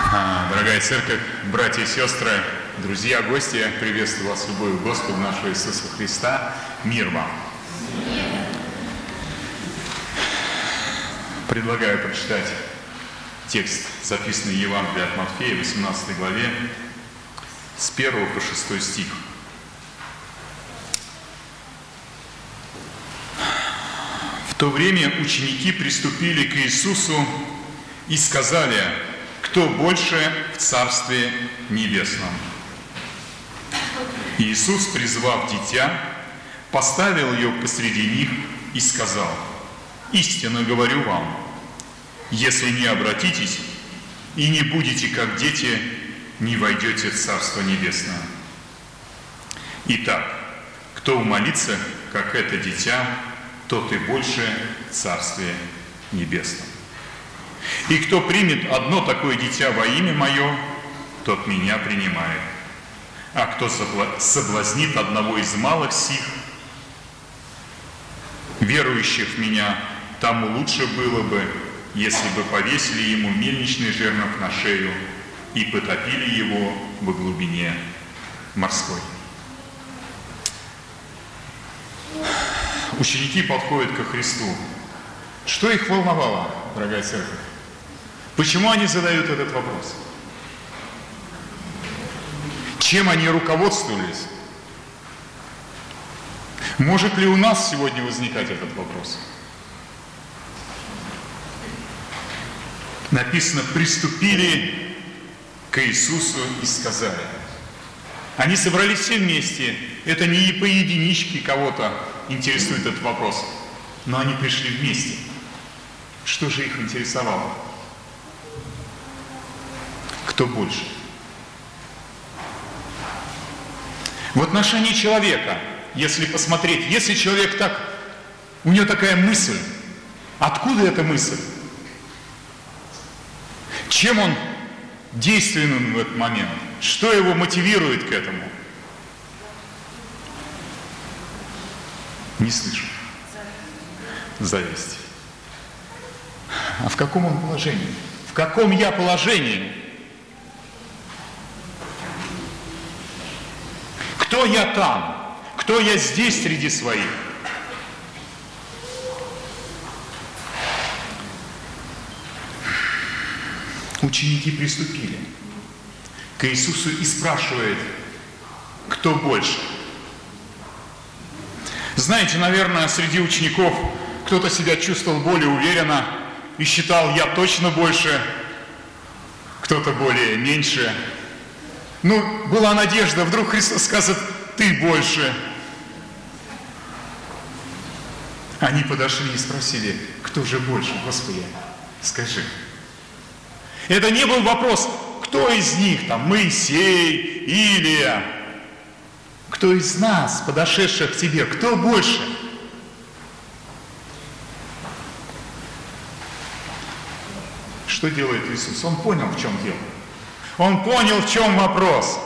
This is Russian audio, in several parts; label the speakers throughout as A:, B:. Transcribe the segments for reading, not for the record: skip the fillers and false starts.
A: Дорогая церковь, братья и сестры, друзья, гости, приветствую вас любовью Господа нашего Иисуса Христа. Мир вам! Предлагаю прочитать текст, записанный в Евангелии от Матфея, 18 главе, с 1 по 6 стих. В то время ученики приступили к Иисусу и сказали: «Кто больше в Царстве Небесном?» Иисус, призвав дитя, поставил ее посреди них и сказал: «Истинно говорю вам, если не обратитесь и не будете как дети, не войдете в Царство Небесное. Итак, кто умолится, как это дитя, тот и больше в Царстве Небесном. И кто примет одно такое дитя во имя Мое, тот Меня принимает. А кто соблазнит одного из малых сих, верующих в Меня, тому лучше было бы, если бы повесили ему мельничный жернов на шею и потопили его во глубине морской». Ученики подходят ко Христу. Что их волновало, дорогая церковь? Почему они задают этот вопрос? Чем они руководствовались? Может ли у нас сегодня возникать этот вопрос? Написано: «Приступили к Иисусу и сказали». Они собрались все вместе. Это не по единичке кого-то интересует этот вопрос, но они пришли вместе. Что же их интересовало? Кто больше? В отношении человека, если посмотреть, если человек так, у него такая мысль, откуда эта мысль? Чем он действенен в этот момент? Что его мотивирует к этому? Не слышу. Зависть. А в каком он положении? В каком я положении? Кто я там? Кто я здесь среди своих? Ученики приступили к Иисусу и спрашивают: кто больше? Знаете, наверное, среди учеников кто-то себя чувствовал более уверенно и считал: я точно больше, кто-то более меньше. Была надежда, вдруг Христос скажет: ты больше. Они подошли и спросили: кто же больше, Господи, скажи. Это не был вопрос, кто из них, Моисей, Илия. Кто из нас, подошедших к тебе, кто больше? Что делает Иисус? Он понял, в чем дело. Он понял, в чем вопрос.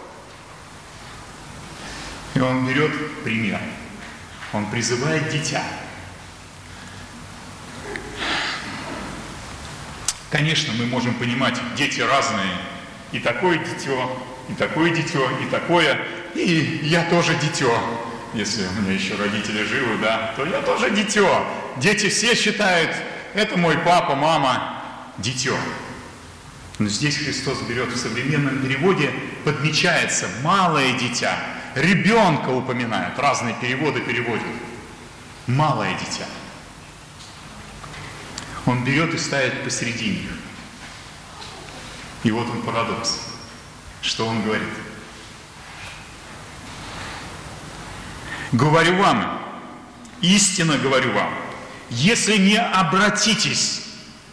A: И он берет пример. Он призывает дитя. Конечно, мы можем понимать, дети разные. И такое дитё, и такое дитё, и такое. И я тоже дитё. Если у меня еще родители живы, то я тоже дитё. Дети все считают, это мой папа, мама, дитё. Но здесь Христос берет в современном переводе, подмечается малое дитя. Ребенка упоминают, разные переводы переводят. Малое дитя. Он берет и ставит посреди них. И вот он парадокс. Что он говорит? «Говорю вам, истинно говорю вам, если не обратитесь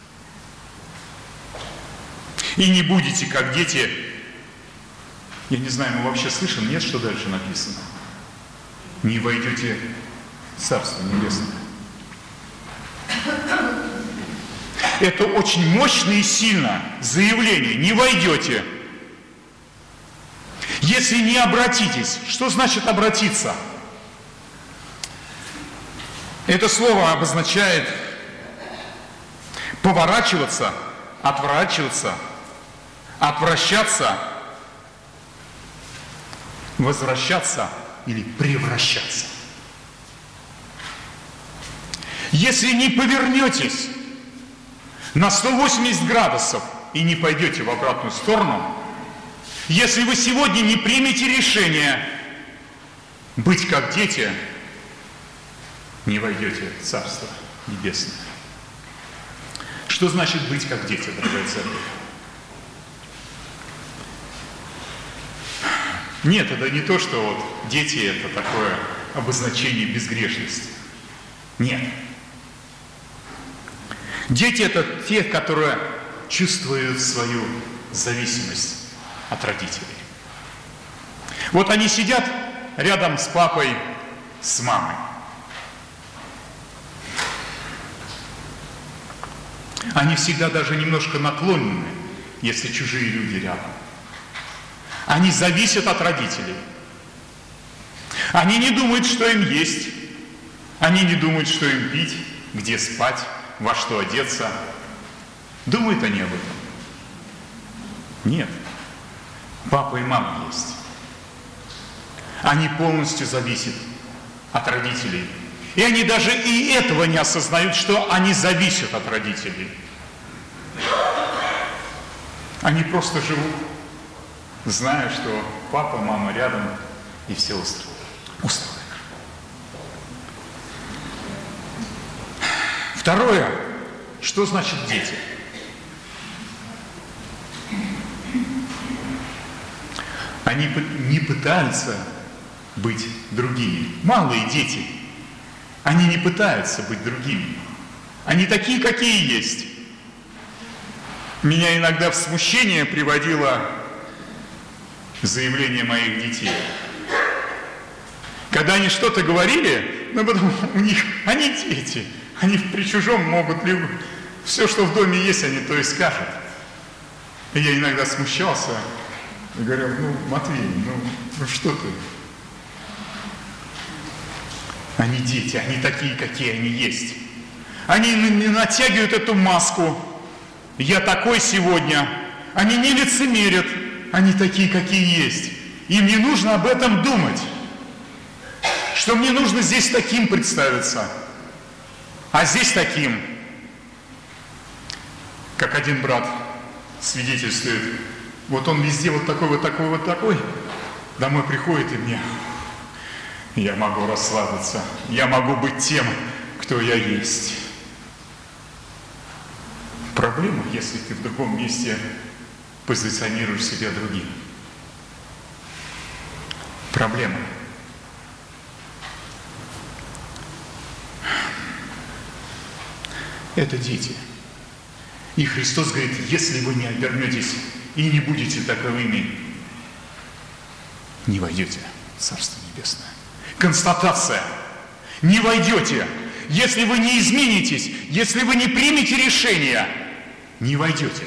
A: и не будете как дети». Я не знаю, мы вообще слышим, нет, что дальше написано? «Не войдете в Царство Небесное». Это очень мощно и сильно заявление. Не войдете. Если не обратитесь. Что значит обратиться? Это слово обозначает поворачиваться, отворачиваться, Отвращаться, возвращаться или превращаться. Если не повернетесь на 180 градусов и не пойдете в обратную сторону, если вы сегодня не примете решение быть как дети, не войдете в Царство Небесное. Что значит быть как дети, дорогая церковь? Нет, это не то, что вот дети – это такое обозначение безгрешности. Нет. Дети – это те, которые чувствуют свою зависимость от родителей. Вот они сидят рядом с папой, с мамой. Они всегда даже немножко наклонены, если чужие люди рядом. Они зависят от родителей. Они не думают, что им есть. Они не думают, что им пить, где спать, во что одеться. Думают они об этом? Нет. Папа и мама есть. Они полностью зависят от родителей. И они даже и этого не осознают, что они зависят от родителей. Они просто живут, зная, что папа, мама рядом, и все устроено. Второе. Что значит дети? Они не пытаются быть другими. Малые дети. Они не пытаются быть другими. Они такие, какие есть. Меня иногда в смущение приводило заявление моих детей. Когда они что-то говорили, но потом у них, они дети, они при чужом могут все, что в доме есть, они то и скажут. И я иногда смущался и говорил: Матвей, ну что ты? Они дети, они такие, какие они есть. Они не натягивают эту маску. Я такой сегодня. Они не лицемерят. Они такие, какие есть. Им не нужно об этом думать. Что мне нужно здесь таким представиться, а здесь таким. Как один брат свидетельствует, вот он везде вот такой, вот такой, вот такой. Домой приходит и мне: я могу расслабиться, я могу быть тем, кто я есть. Проблема, если ты в другом месте позиционируешь себя другим. Проблема. Это дети. И Христос говорит: если вы не обернетесь и не будете таковыми, не войдете в Царство Небесное. Констатация. Не войдете. Если вы не изменитесь, если вы не примете решение, не войдете.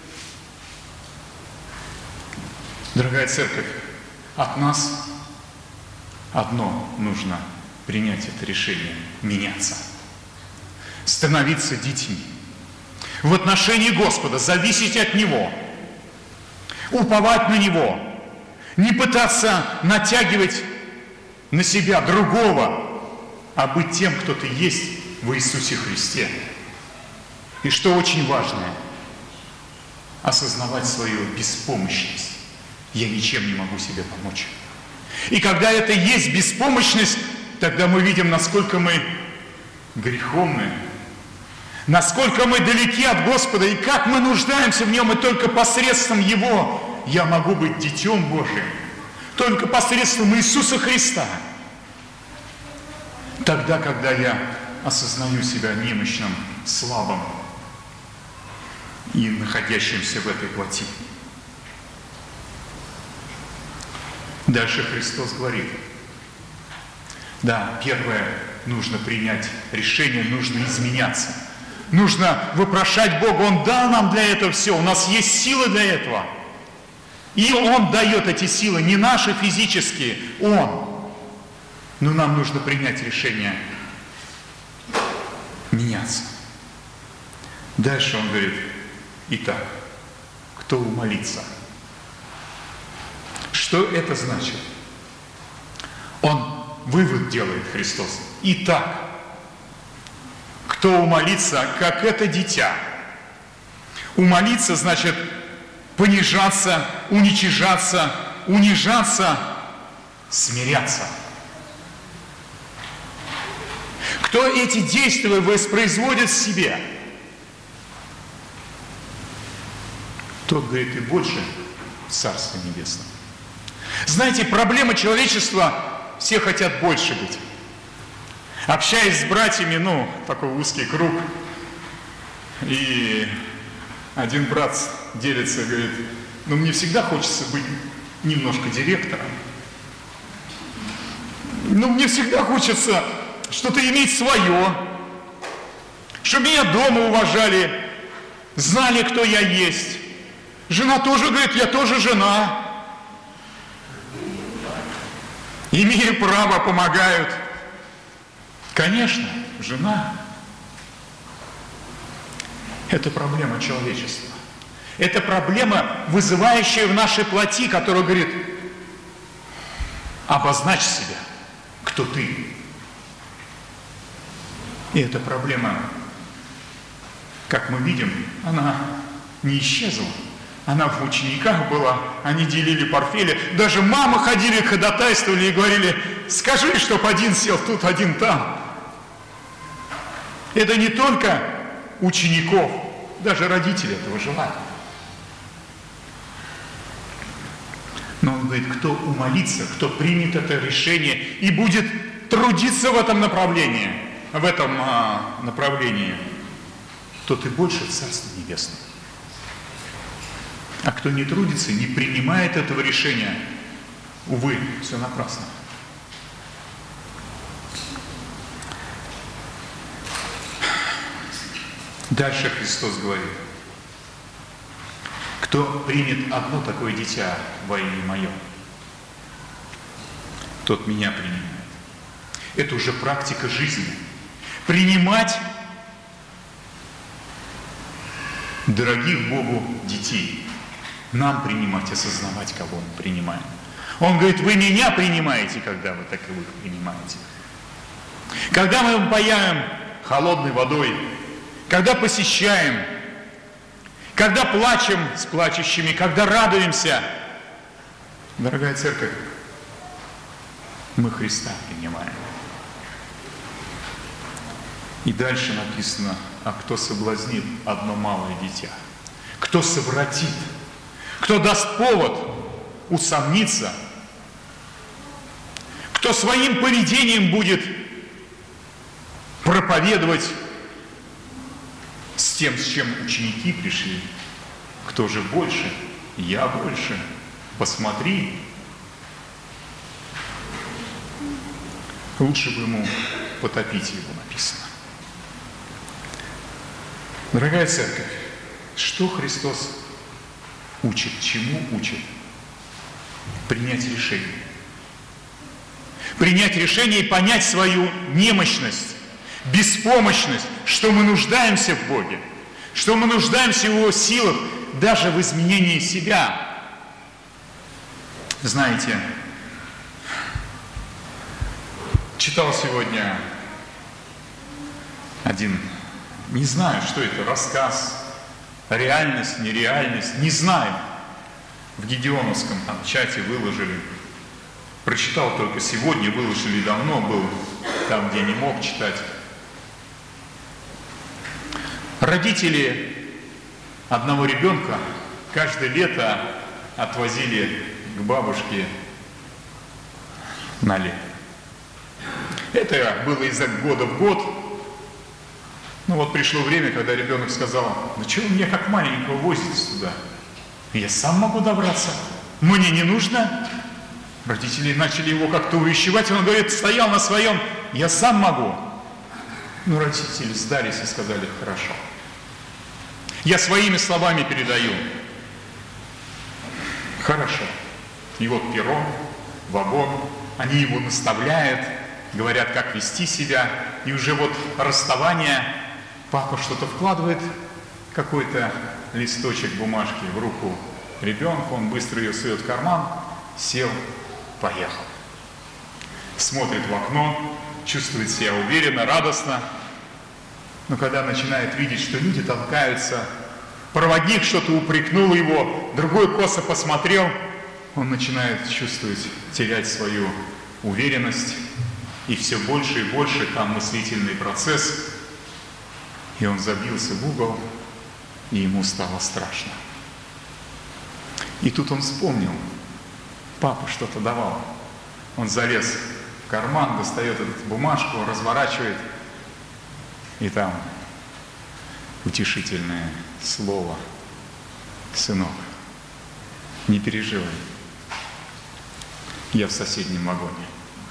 A: Дорогая церковь, от нас одно нужно принять это решение: меняться. Становиться детьми. В отношении Господа, зависеть от Него. Уповать на Него. Не пытаться натягивать на себя другого, а быть тем, кто ты есть в Иисусе Христе. И что очень важное, осознавать свою беспомощность. Я ничем не могу себе помочь. И когда это есть беспомощность, тогда мы видим, насколько мы греховны, насколько мы далеки от Господа, и как мы нуждаемся в Нем, и только посредством Его я могу быть Детем Божиим. Только посредством Иисуса Христа. Тогда, когда я осознаю себя немощным, слабым и находящимся в этой плоти. Дальше Христос говорит: да, первое, нужно принять решение, нужно изменяться. Нужно вопрошать Бога, Он дал нам для этого все, у нас есть силы для этого. И Он дает эти силы, не наши физические, Он. Но нам нужно принять решение меняться. Дальше Он говорит: итак, кто умолится? Что это значит? Он вывод делает, Христос. Итак, кто умолится, как это дитя. Умолиться значит понижаться, уничижаться, унижаться, смиряться. Кто эти действия воспроизводит в себе, тот, говорит, и больше в Царстве Небесном. Знаете, проблема человечества, все хотят больше быть. Общаясь с братьями, такой узкий круг, и один брат делится, говорит, мне всегда хочется быть немножко директором. Мне всегда хочется что-то иметь свое, чтобы меня дома уважали, знали, кто я есть. Жена тоже говорит, я тоже жена. Имею право, помогают. Конечно, жена. Это проблема человечества. Это проблема, вызывающая в нашей плоти, которая говорит, обозначь себя, кто ты. И эта проблема, как мы видим, она не исчезла. Она в учениках была, они делили портфели. Даже мамы ходили, ходатайствовали и говорили, скажи, чтоб один сел тут, один там. Это не только учеников, даже родители этого желали. Но он говорит, кто умолится, кто примет это решение и будет трудиться в этом направлении, тот и больше в Царстве Небесном. А кто не трудится, не принимает этого решения, увы, все напрасно. Дальше Христос говорит, кто примет одно такое дитя во имя Мое, тот Меня принимает. Это уже практика жизни. Принимать дорогих Богу детей. Нам принимать, осознавать, кого мы принимаем. Он говорит, вы Меня принимаете, когда вы таковых принимаете. Когда мы паяем холодной водой, когда посещаем, когда плачем с плачущими, когда радуемся, дорогая церковь, мы Христа принимаем. И дальше написано, а кто соблазнит одно малое дитя, кто совратит, кто даст повод усомниться, кто своим поведением будет проповедовать с тем, с чем ученики пришли. Кто же больше? Я больше. Посмотри. Лучше бы ему потопить его, написано. Дорогая церковь, что Христос учит? Чему учит? Принять решение. Принять решение и понять свою немощность, беспомощность, что мы нуждаемся в Боге, что мы нуждаемся в Его силах, даже в изменении себя. Знаете, читал сегодня один, не знаю, что это, рассказ, реальность, нереальность, не знаю. В Гедеоновском там чате выложили. Прочитал только сегодня, выложили давно, был там, где не мог читать. Родители одного ребенка каждое лето отвозили к бабушке на лето. Это было из года в год. Пришло время, когда ребенок сказал, ну чего вы меня как маленького возите туда? Я сам могу добраться. Мне не нужно. Родители начали его как-то увещевать, он говорит, стоял на своем, я сам могу. Родители сдались и сказали, хорошо. Я своими словами передаю. Хорошо. И вот перрон, вагон, они его наставляют, говорят, как вести себя. И уже расставание, папа что-то вкладывает, какой-то листочек бумажки в руку ребенку, он быстро ее сует в карман, сел, поехал. Смотрит в окно, чувствует себя уверенно, радостно. Но когда начинает видеть, что люди толкаются, проводник что-то упрекнул его, другой косо посмотрел, он начинает чувствовать, терять свою уверенность, и все больше и больше там мыслительный процесс, и он забился в угол, и ему стало страшно. И тут он вспомнил, папа что-то давал. Он залез в карман, достает эту бумажку, разворачивает, и там утешительное слово: сынок, не переживай, я в соседнем вагоне.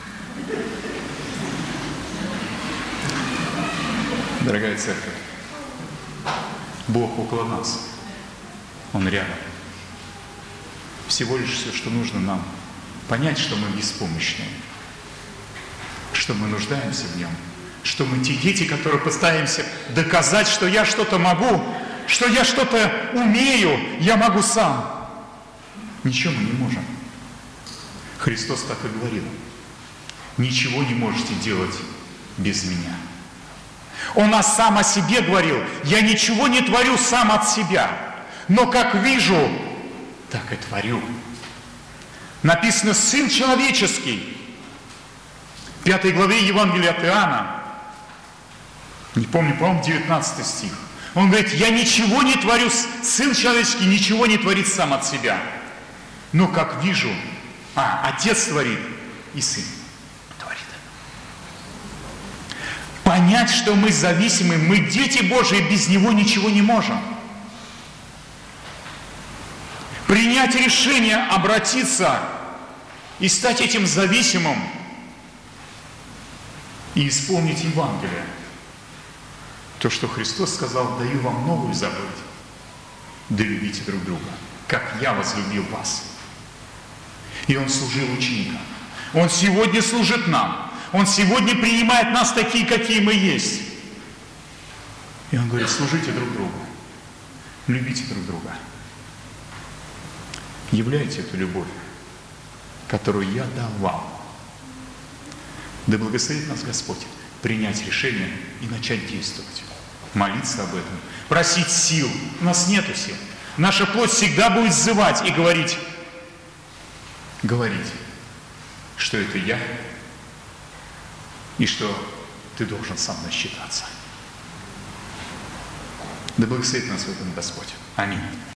A: Дорогая церковь, Бог около нас, Он рядом. Всего лишь все, что нужно нам, понять, что мы беспомощные, что мы нуждаемся в Нем, что мы те дети, которые пытаемся доказать, что я что-то могу, что я что-то умею, я могу сам. Ничего мы не можем. Христос так и говорил: ничего не можете делать без Меня. Он сам о себе говорил: я ничего не творю сам от себя, но как вижу, так и творю. Написано: Сын Человеческий. В 5 главе Евангелия от Иоанна, не помню, по-моему, 19 стих. Он говорит: я ничего не творю, Сын Человеческий ничего не творит сам от себя, но как вижу, Отец творит, и Сын творит. Понять, что мы зависимы, мы дети Божии, без Него ничего не можем. Принять решение обратиться и стать этим зависимым, и исполнить Евангелие. То, что Христос сказал: даю вам новую заповедь, да любите друг друга, как я возлюбил вас. И Он служил ученикам. Он сегодня служит нам. Он сегодня принимает нас такие, какие мы есть. И Он говорит: служите друг другу, любите друг друга. Являйте эту любовь, которую я дал вам. Да благословит нас Господь принять решение и начать действовать. Молиться об этом, просить сил. У нас нету сил. Наша плоть всегда будет взывать и говорить, что это я, и что ты должен со мной считаться. Да благословит нас в этом Господь. Аминь.